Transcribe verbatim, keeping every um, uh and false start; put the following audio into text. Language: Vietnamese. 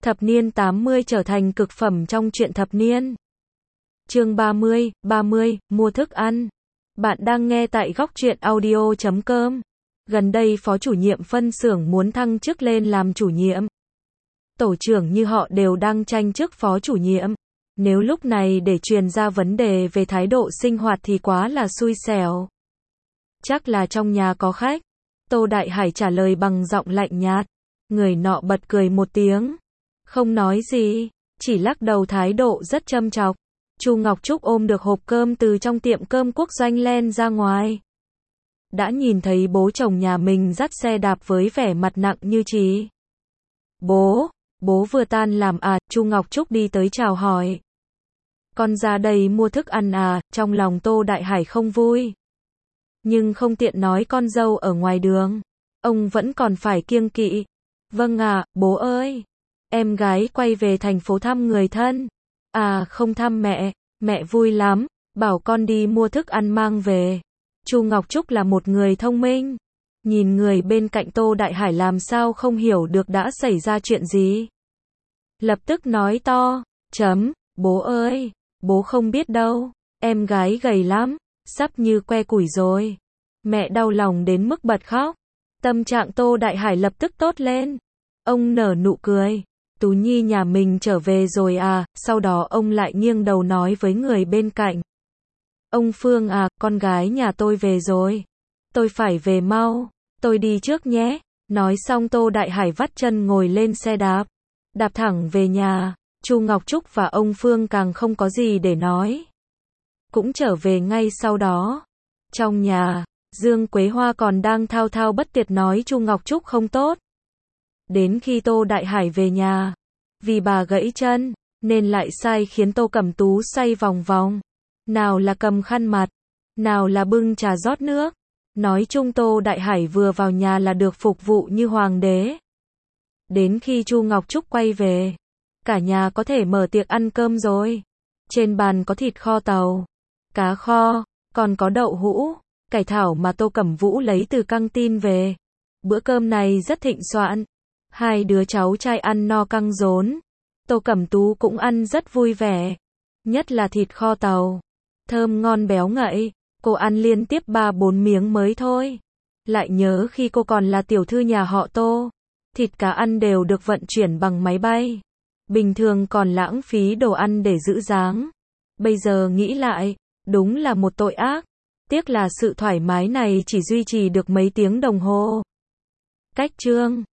Thập niên tám mươi trở thành cực phẩm trong truyện thập niên. Chương ba mươi, ba mươi, mua thức ăn. Bạn đang nghe tại góc truyện audio chấm com. Gần đây phó chủ nhiệm phân xưởng muốn thăng chức lên làm chủ nhiệm. Tổ trưởng như họ đều đang tranh chức phó chủ nhiệm. Nếu lúc này để truyền ra vấn đề về thái độ sinh hoạt thì quá là xui xẻo. Chắc là trong nhà có khách. Tô Đại Hải trả lời bằng giọng lạnh nhạt. Người nọ bật cười một tiếng. Không nói gì, chỉ lắc đầu thái độ rất châm chọc. Chu Ngọc Trúc ôm được hộp cơm từ trong tiệm cơm quốc doanh len ra ngoài. Đã nhìn thấy bố chồng nhà mình dắt xe đạp với vẻ mặt nặng như trí. Bố, bố vừa tan làm à, Chu Ngọc Trúc đi tới chào hỏi. Con ra đây mua thức ăn à, trong lòng Tô Đại Hải không vui. Nhưng không tiện nói con dâu ở ngoài đường. Ông vẫn còn phải kiêng kỵ. Vâng à, bố ơi. Em gái quay về thành phố thăm người thân. À, không thăm mẹ, mẹ vui lắm, bảo con đi mua thức ăn mang về. Chu Ngọc Trúc là một người thông minh. Nhìn người bên cạnh Tô Đại Hải làm sao không hiểu được đã xảy ra chuyện gì. Lập tức nói to, chấm, bố ơi, bố không biết đâu, em gái gầy lắm, sắp như que củi rồi. Mẹ đau lòng đến mức bật khóc. Tâm trạng Tô Đại Hải lập tức tốt lên. Ông nở nụ cười. Tú Nhi nhà mình trở về rồi à, sau đó ông lại nghiêng đầu nói với người bên cạnh. Ông Phương à, con gái nhà tôi về rồi. Tôi phải về mau, tôi đi trước nhé. Nói xong Tô Đại Hải vắt chân ngồi lên xe đạp. Đạp thẳng về nhà, Chu Ngọc Trúc và ông Phương càng không có gì để nói. Cũng trở về ngay sau đó. Trong nhà, Dương Quế Hoa còn đang thao thao bất tuyệt nói Chu Ngọc Trúc không tốt. Đến khi Tô Đại Hải về nhà, vì bà gãy chân, nên lại sai khiến Tô Cẩm Tú xoay vòng vòng. Nào là cầm khăn mặt, nào là bưng trà rót nước. Nói chung Tô Đại Hải vừa vào nhà là được phục vụ như hoàng đế. Đến khi Chu Ngọc Trúc quay về, cả nhà có thể mở tiệc ăn cơm rồi. Trên bàn có thịt kho tàu, cá kho, còn có đậu hũ, cải thảo mà Tô Cẩm Vũ lấy từ căng tin về. Bữa cơm này rất thịnh soạn. Hai đứa cháu trai ăn no căng rốn. Tô Cẩm Tú cũng ăn rất vui vẻ. Nhất là thịt kho tàu. Thơm ngon béo ngậy. Cô ăn liên tiếp ba bốn miếng mới thôi. Lại nhớ khi cô còn là tiểu thư nhà họ Tô. Thịt cá ăn đều được vận chuyển bằng máy bay. Bình thường còn lãng phí đồ ăn để giữ dáng. Bây giờ nghĩ lại, đúng là một tội ác. Tiếc là sự thoải mái này chỉ duy trì được mấy tiếng đồng hồ. Cách chương